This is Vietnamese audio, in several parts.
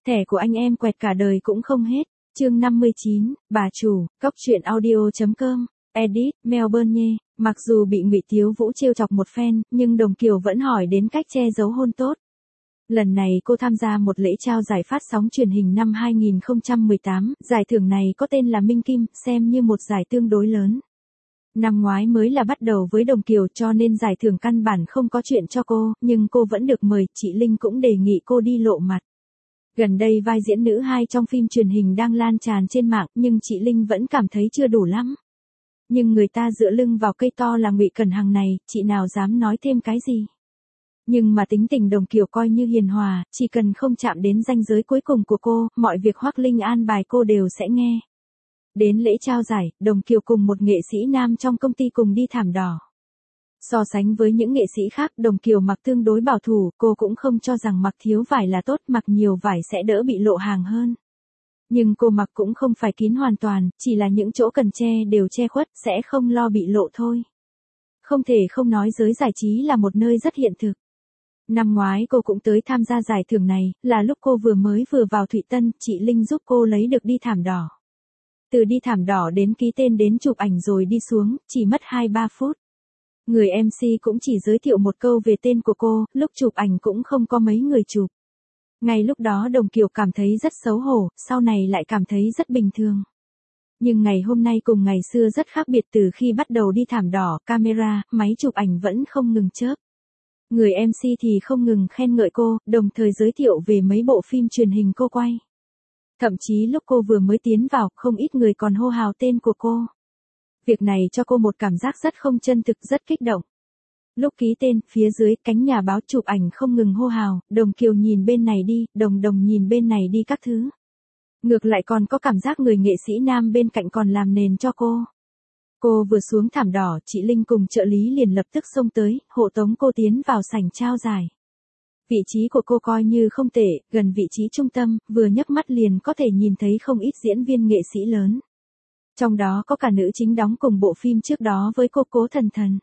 thẻ của anh em quẹt cả đời cũng không hết. Chương 59, bà chủ, cóc truyện audio.com, edit, Melbourne nhé. Mặc dù bị Ngụy Tiếu Vũ trêu chọc một phen, nhưng Đồng Kiều vẫn hỏi đến cách che giấu hôn tốt. Lần này cô tham gia một lễ trao giải phát sóng truyền hình năm 2018, giải thưởng này có tên là Minh Kim, xem như một giải tương đối lớn. Năm ngoái mới là bắt đầu với Đồng Kiều cho nên giải thưởng căn bản không có chuyện cho cô, nhưng cô vẫn được mời, chị Linh cũng đề nghị cô đi lộ mặt. Gần đây vai diễn nữ 2 trong phim truyền hình đang lan tràn trên mạng nhưng chị Linh vẫn cảm thấy chưa đủ lắm. Nhưng người ta dựa lưng vào cây to là Ngụy Cẩn Hằng này, chị nào dám nói thêm cái gì. Nhưng mà tính tình Đồng Kiều coi như hiền hòa, chỉ cần không chạm đến ranh giới cuối cùng của cô, mọi việc Hoắc Linh an bài cô đều sẽ nghe. Đến lễ trao giải, Đồng Kiều cùng một nghệ sĩ nam trong công ty cùng đi thảm đỏ. So sánh với những nghệ sĩ khác, Đồng Kiều mặc tương đối bảo thủ, cô cũng không cho rằng mặc thiếu vải là tốt, mặc nhiều vải sẽ đỡ bị lộ hàng hơn. Nhưng cô mặc cũng không phải kín hoàn toàn, chỉ là những chỗ cần che đều che khuất, sẽ không lo bị lộ thôi. Không thể không nói giới giải trí là một nơi rất hiện thực. Năm ngoái cô cũng tới tham gia giải thưởng này, là lúc cô vừa vào Thụy Tân, chị Linh giúp cô lấy được đi thảm đỏ. Từ đi thảm đỏ đến ký tên đến chụp ảnh rồi đi xuống, chỉ mất 2-3 phút. Người MC cũng chỉ giới thiệu một câu về tên của cô, lúc chụp ảnh cũng không có mấy người chụp. Ngay lúc đó Đồng Kiều cảm thấy rất xấu hổ, sau này lại cảm thấy rất bình thường. Nhưng ngày hôm nay cùng ngày xưa rất khác biệt, từ khi bắt đầu đi thảm đỏ, camera, máy chụp ảnh vẫn không ngừng chớp. Người MC thì không ngừng khen ngợi cô, đồng thời giới thiệu về mấy bộ phim truyền hình cô quay. Thậm chí lúc cô vừa mới tiến vào, không ít người còn hô hào tên của cô. Việc này cho cô một cảm giác rất không chân thực, rất kích động. Lúc ký tên, phía dưới, cánh nhà báo chụp ảnh không ngừng hô hào, Đồng Kiều nhìn bên này đi, Đồng nhìn bên này đi các thứ. Ngược lại còn có cảm giác người nghệ sĩ nam bên cạnh còn làm nền cho cô. Cô vừa xuống thảm đỏ, chị Linh cùng trợ lý liền lập tức xông tới, hộ tống cô tiến vào sảnh trao giải. Vị trí của cô coi như không tệ, gần vị trí trung tâm, vừa nhấc mắt liền có thể nhìn thấy không ít diễn viên nghệ sĩ lớn. Trong đó có cả nữ chính đóng cùng bộ phim trước đó với cô, Cố Thần Thần.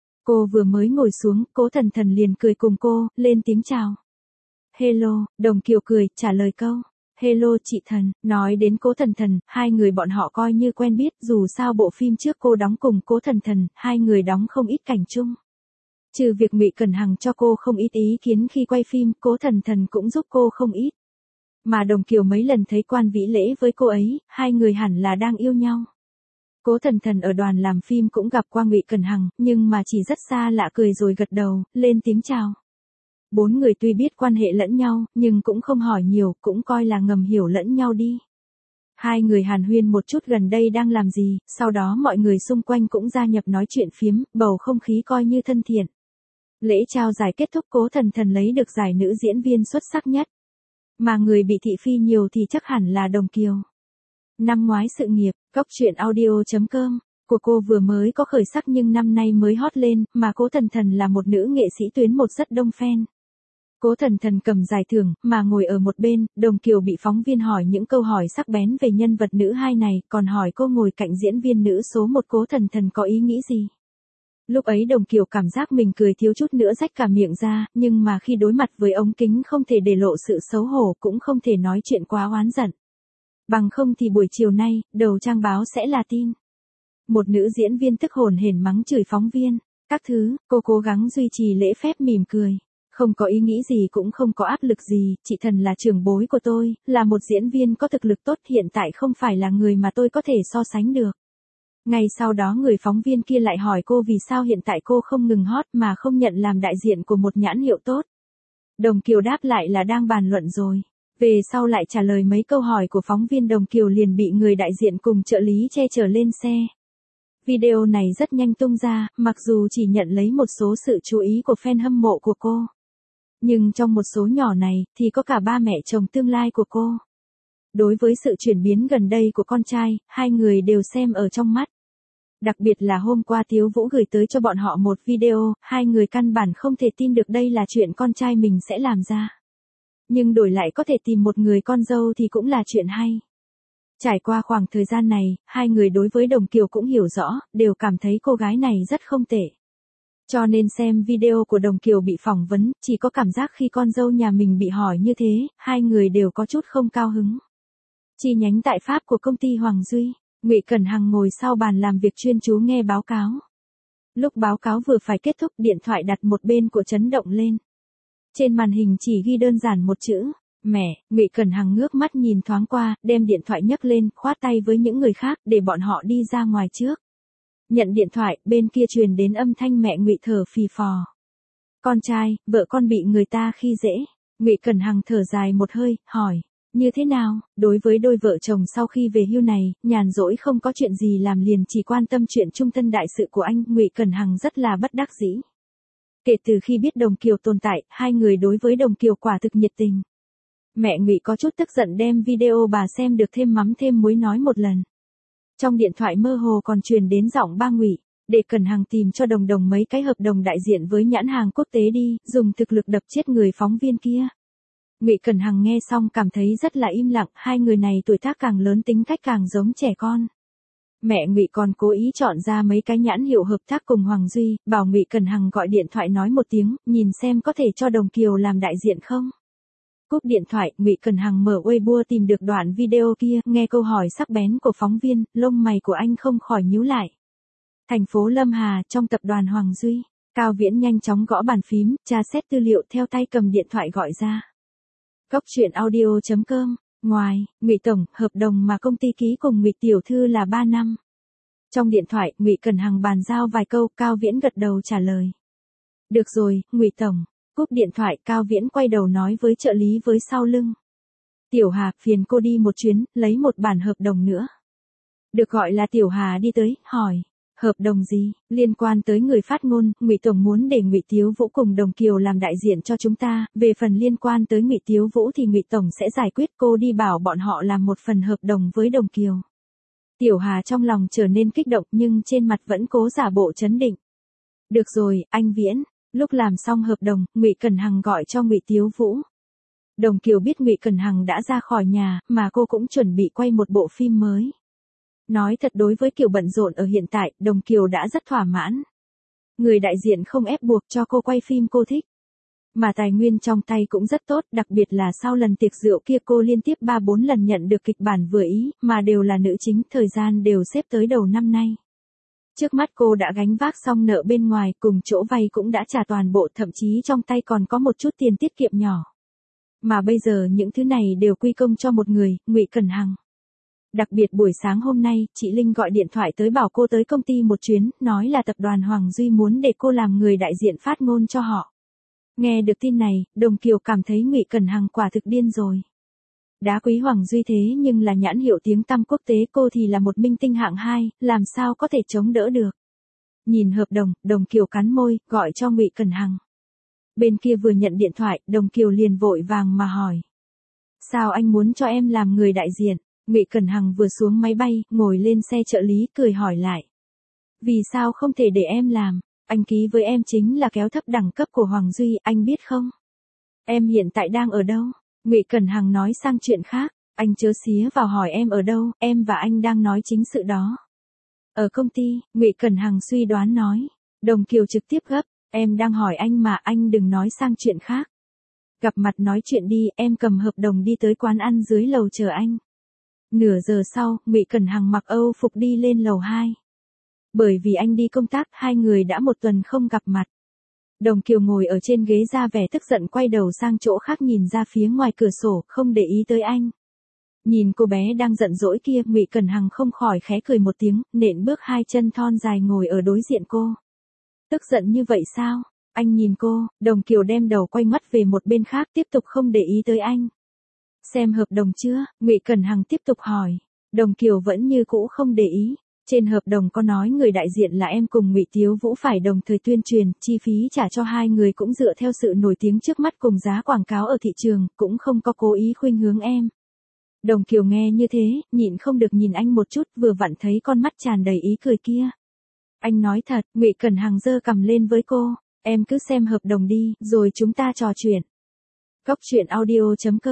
Cô vừa mới ngồi xuống, Cố Thần Thần liền cười cùng cô, lên tiếng chào. Hello, Đồng Kiều cười, trả lời câu. Hello chị Thần, nói đến Cố Thần Thần, hai người bọn họ coi như quen biết, dù sao bộ phim trước cô đóng cùng Cố Thần Thần, hai người đóng không ít cảnh chung. Trừ việc Ngụy Cẩn Hằng cho cô không ít ý kiến khi quay phim, Cố Thần Thần cũng giúp cô không ít. Mà Đồng Kiều mấy lần thấy Quan Vĩ lễ với cô ấy, hai người hẳn là đang yêu nhau. Cố Thần Thần ở đoàn làm phim cũng gặp qua Ngụy Cẩn Hằng, nhưng mà chỉ rất xa lạ, cười rồi gật đầu, lên tiếng chào. Bốn người tuy biết quan hệ lẫn nhau, nhưng cũng không hỏi nhiều, cũng coi là ngầm hiểu lẫn nhau đi. Hai người hàn huyên một chút gần đây đang làm gì, sau đó mọi người xung quanh cũng gia nhập nói chuyện phiếm, bầu không khí coi như thân thiện. Lễ trao giải kết thúc, Cố Thần Thần lấy được giải nữ diễn viên xuất sắc nhất. Mà người bị thị phi nhiều thì chắc hẳn là Đồng Kiều. Năm ngoái sự nghiệp, cóc truyện audio.com, của cô vừa mới có khởi sắc nhưng năm nay mới hot lên, mà Cố Thần Thần là một nữ nghệ sĩ tuyến một rất đông fan. Cố Thần Thần cầm giải thưởng, mà ngồi ở một bên, Đồng Kiều bị phóng viên hỏi những câu hỏi sắc bén về nhân vật nữ 2 này, còn hỏi cô ngồi cạnh diễn viên nữ số 1 Cố Thần Thần có ý nghĩ gì. Lúc ấy Đồng Kiều cảm giác mình cười thiếu chút nữa rách cả miệng ra, nhưng mà khi đối mặt với ống kính không thể để lộ sự xấu hổ, cũng không thể nói chuyện quá oán giận. Bằng không thì buổi chiều nay, đầu trang báo sẽ là tin. Một nữ diễn viên tức hồn hển mắng chửi phóng viên, các thứ, cô cố gắng duy trì lễ phép mỉm cười. Không có ý nghĩ gì cũng không có áp lực gì, chị Thần là trưởng bối của tôi, là một diễn viên có thực lực tốt, hiện tại không phải là người mà tôi có thể so sánh được. Ngay sau đó người phóng viên kia lại hỏi cô vì sao hiện tại cô không ngừng hot mà không nhận làm đại diện của một nhãn hiệu tốt. Đồng Kiều đáp lại là đang bàn luận rồi. Về sau lại trả lời mấy câu hỏi của phóng viên, Đồng Kiều liền bị người đại diện cùng trợ lý che chở lên xe. Video này rất nhanh tung ra, mặc dù chỉ nhận lấy một số sự chú ý của fan hâm mộ của cô. Nhưng trong một số nhỏ này, thì có cả ba mẹ chồng tương lai của cô. Đối với sự chuyển biến gần đây của con trai, hai người đều xem ở trong mắt. Đặc biệt là hôm qua Tiếu Vũ gửi tới cho bọn họ một video, hai người căn bản không thể tin được đây là chuyện con trai mình sẽ làm ra. Nhưng đổi lại có thể tìm một người con dâu thì cũng là chuyện hay. Trải qua khoảng thời gian này, hai người đối với Đồng Kiều cũng hiểu rõ, đều cảm thấy cô gái này rất không tệ. Cho nên xem video của Đồng Kiều bị phỏng vấn, chỉ có cảm giác khi con dâu nhà mình bị hỏi như thế, hai người đều có chút không cao hứng. Chi nhánh tại Pháp của công ty Hoàng Duy, Ngụy Cẩn Hằng ngồi sau bàn làm việc chuyên chú nghe báo cáo. Lúc báo cáo vừa phải kết thúc, điện thoại đặt một bên của chấn động lên. Trên màn hình chỉ ghi đơn giản một chữ, mẹ. Ngụy Cẩn Hằng ngước mắt nhìn thoáng qua, đem điện thoại nhấc lên, khoát tay với những người khác để bọn họ đi ra ngoài trước. Nhận điện thoại, bên kia truyền đến âm thanh mẹ Ngụy thở phì phò. Con trai, vợ con bị người ta khi dễ. Ngụy Cẩn Hằng thở dài một hơi, hỏi, như thế nào? Đối với đôi vợ chồng sau khi về hưu này, nhàn rỗi không có chuyện gì làm liền chỉ quan tâm chuyện trung thân đại sự của anh, Ngụy Cẩn Hằng rất là bất đắc dĩ. Kể từ khi biết Đồng Kiều tồn tại, hai người đối với Đồng Kiều quả thực nhiệt tình. Mẹ Ngụy có chút tức giận đem video bà xem được thêm mắm thêm muối nói một lần. Trong điện thoại mơ hồ còn truyền đến giọng ba Ngụy, để Cẩn Hằng tìm cho Đồng Đồng mấy cái hợp đồng đại diện với nhãn hàng quốc tế đi, dùng thực lực đập chết người phóng viên kia. Ngụy Cẩn Hằng nghe xong cảm thấy rất là im lặng, hai người này tuổi tác càng lớn tính cách càng giống trẻ con. Mẹ Ngụy còn cố ý chọn ra mấy cái nhãn hiệu hợp tác cùng Hoàng Duy, bảo Ngụy Cẩn Hằng gọi điện thoại nói một tiếng, nhìn xem có thể cho Đồng Kiều làm đại diện không. Cúp điện thoại, Ngụy Cẩn Hằng mở Weibo tìm được đoạn video kia, nghe câu hỏi sắc bén của phóng viên, lông mày của anh không khỏi nhíu lại. Thành phố Lâm Hà, trong tập đoàn Hoàng Duy, Cao Viễn nhanh chóng gõ bàn phím, tra xét tư liệu theo tay cầm điện thoại gọi ra. Góc truyện audio.com, ngoài, Ngụy Tổng, hợp đồng mà công ty ký cùng Ngụy Tiểu Thư là 3 năm. Trong điện thoại, Ngụy Cẩn Hằng bàn giao vài câu, Cao Viễn gật đầu trả lời. Được rồi, Ngụy Tổng. Cúp điện thoại, Cao Viễn quay đầu nói với trợ lý với sau lưng. Tiểu Hà, phiền cô đi một chuyến, lấy một bản hợp đồng nữa. Được gọi là Tiểu Hà đi tới, hỏi. Hợp đồng gì? Liên quan tới người phát ngôn, Ngụy Tổng muốn để Ngụy Tiếu Vũ cùng Đồng Kiều làm đại diện cho chúng ta, về phần liên quan tới Ngụy Tiếu Vũ thì Ngụy Tổng sẽ giải quyết, cô đi bảo bọn họ làm một phần hợp đồng với Đồng Kiều. Tiểu Hà trong lòng trở nên kích động nhưng trên mặt vẫn cố giả bộ trấn định. Được rồi, anh Viễn. Lúc làm xong hợp đồng, Ngụy Cẩn Hằng gọi cho Ngụy Tiếu Vũ. Đồng Kiều biết Ngụy Cẩn Hằng đã ra khỏi nhà, mà cô cũng chuẩn bị quay một bộ phim mới. Nói thật, đối với kiểu bận rộn ở hiện tại, Đồng Kiều đã rất thỏa mãn. Người đại diện không ép buộc cho cô quay phim cô thích. Mà tài nguyên trong tay cũng rất tốt, đặc biệt là sau lần tiệc rượu kia cô liên tiếp 3-4 lần nhận được kịch bản vừa ý, mà đều là nữ chính, thời gian đều xếp tới đầu năm nay. Trước mắt cô đã gánh vác xong nợ bên ngoài, cùng chỗ vay cũng đã trả toàn bộ, thậm chí trong tay còn có một chút tiền tiết kiệm nhỏ. Mà bây giờ những thứ này đều quy công cho một người, Ngụy Cẩn Hằng. Đặc biệt buổi sáng hôm nay, chị Linh gọi điện thoại tới bảo cô tới công ty một chuyến, nói là tập đoàn Hoàng Duy muốn để cô làm người đại diện phát ngôn cho họ. Nghe được tin này, Đồng Kiều cảm thấy Ngụy Cẩn Hằng quả thực điên rồi. Đá quý Hoàng Duy thế nhưng là nhãn hiệu tiếng tăm quốc tế, cô thì là một minh tinh hạng 2, làm sao có thể chống đỡ được. Nhìn hợp đồng, Đồng Kiều cắn môi, gọi cho Ngụy Cẩn Hằng. Bên kia vừa nhận điện thoại, Đồng Kiều liền vội vàng mà hỏi. Sao anh muốn cho em làm người đại diện? Ngụy Cẩn Hằng vừa xuống máy bay, ngồi lên xe trợ lý, cười hỏi lại. Vì sao không thể để em làm? Anh ký với em chính là kéo thấp đẳng cấp của Hoàng Duy, anh biết không? Em hiện tại đang ở đâu? Ngụy Cẩn Hằng nói sang chuyện khác, anh chớ xía vào hỏi em ở đâu, em và anh đang nói chính sự đó. Ở công ty, Ngụy Cẩn Hằng suy đoán nói. Đồng Kiều trực tiếp gấp, em đang hỏi anh mà, anh đừng nói sang chuyện khác. Gặp mặt nói chuyện đi, em cầm hợp đồng đi tới quán ăn dưới lầu chờ anh. Nửa giờ sau, Ngụy Cẩn Hằng mặc Âu phục đi lên lầu 2. Bởi vì anh đi công tác, hai người đã một tuần không gặp mặt. Đồng Kiều ngồi ở trên ghế ra vẻ tức giận, quay đầu sang chỗ khác nhìn ra phía ngoài cửa sổ, không để ý tới anh. Nhìn cô bé đang giận dỗi kia, Ngụy Cẩn Hằng không khỏi khẽ cười một tiếng, nện bước hai chân thon dài ngồi ở đối diện cô. Tức giận như vậy sao? Anh nhìn cô, Đồng Kiều đem đầu quay mắt về một bên khác, tiếp tục không để ý tới anh. Xem hợp đồng chưa? Ngụy Cẩn Hằng tiếp tục hỏi. Đồng Kiều vẫn như cũ không để ý. Trên hợp đồng có nói người đại diện là em cùng Ngụy Tiếu Vũ phải đồng thời tuyên truyền, chi phí trả cho hai người cũng dựa theo sự nổi tiếng trước mắt cùng giá quảng cáo ở thị trường, cũng không có cố ý khuynh hướng em. Đồng Kiều nghe như thế, nhịn không được nhìn anh một chút, vừa vặn thấy con mắt tràn đầy ý cười kia. Anh nói thật, Ngụy Cẩn Hằng giơ cằm lên với cô, em cứ xem hợp đồng đi, rồi chúng ta trò chuyện. Góc truyện audio.com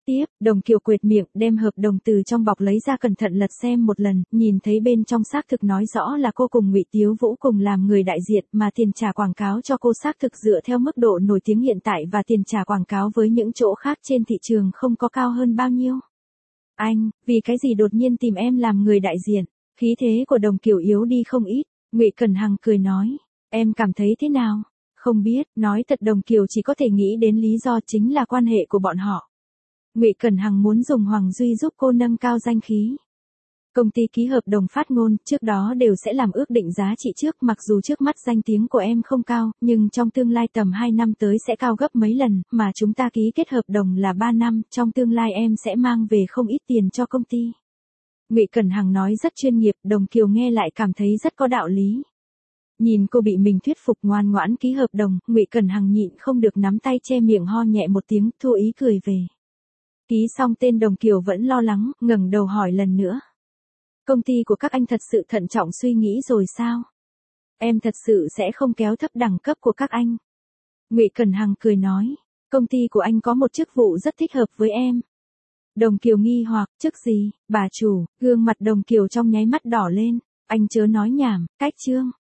Tiếp, Đồng Kiều quệt miệng, đem hợp đồng từ trong bọc lấy ra cẩn thận lật xem một lần, nhìn thấy bên trong xác thực nói rõ là cô cùng Ngụy Tiếu Vũ cùng làm người đại diện, mà tiền trả quảng cáo cho cô xác thực dựa theo mức độ nổi tiếng hiện tại và tiền trả quảng cáo với những chỗ khác trên thị trường không có cao hơn bao nhiêu. Anh, vì cái gì đột nhiên tìm em làm người đại diện? Khí thế của Đồng Kiều yếu đi không ít, Ngụy Cẩn Hằng cười nói, em cảm thấy thế nào? Không biết, nói thật Đồng Kiều chỉ có thể nghĩ đến lý do chính là quan hệ của bọn họ. Ngụy Cẩn Hằng muốn dùng Hoàng Duy giúp cô nâng cao danh khí. Công ty ký hợp đồng phát ngôn, trước đó đều sẽ làm ước định giá trị trước, mặc dù trước mắt danh tiếng của em không cao, nhưng trong tương lai tầm 2 năm tới sẽ cao gấp mấy lần, mà chúng ta ký kết hợp đồng là 3 năm, trong tương lai em sẽ mang về không ít tiền cho công ty. Ngụy Cẩn Hằng nói rất chuyên nghiệp, Đồng Kiều nghe lại cảm thấy rất có đạo lý. Nhìn cô bị mình thuyết phục ngoan ngoãn ký hợp đồng, Ngụy Cẩn Hằng nhịn không được nắm tay che miệng ho nhẹ một tiếng, thua ý cười về. Ký xong tên Đồng Kiều vẫn lo lắng, ngẩng đầu hỏi lần nữa. Công ty của các anh thật sự thận trọng suy nghĩ rồi sao? Em thật sự sẽ không kéo thấp đẳng cấp của các anh. Ngụy Cẩn Hằng cười nói, công ty của anh có một chức vụ rất thích hợp với em. Đồng Kiều nghi hoặc, chức gì, bà chủ, gương mặt Đồng Kiều trong nháy mắt đỏ lên, anh chớ nói nhảm, cách chương.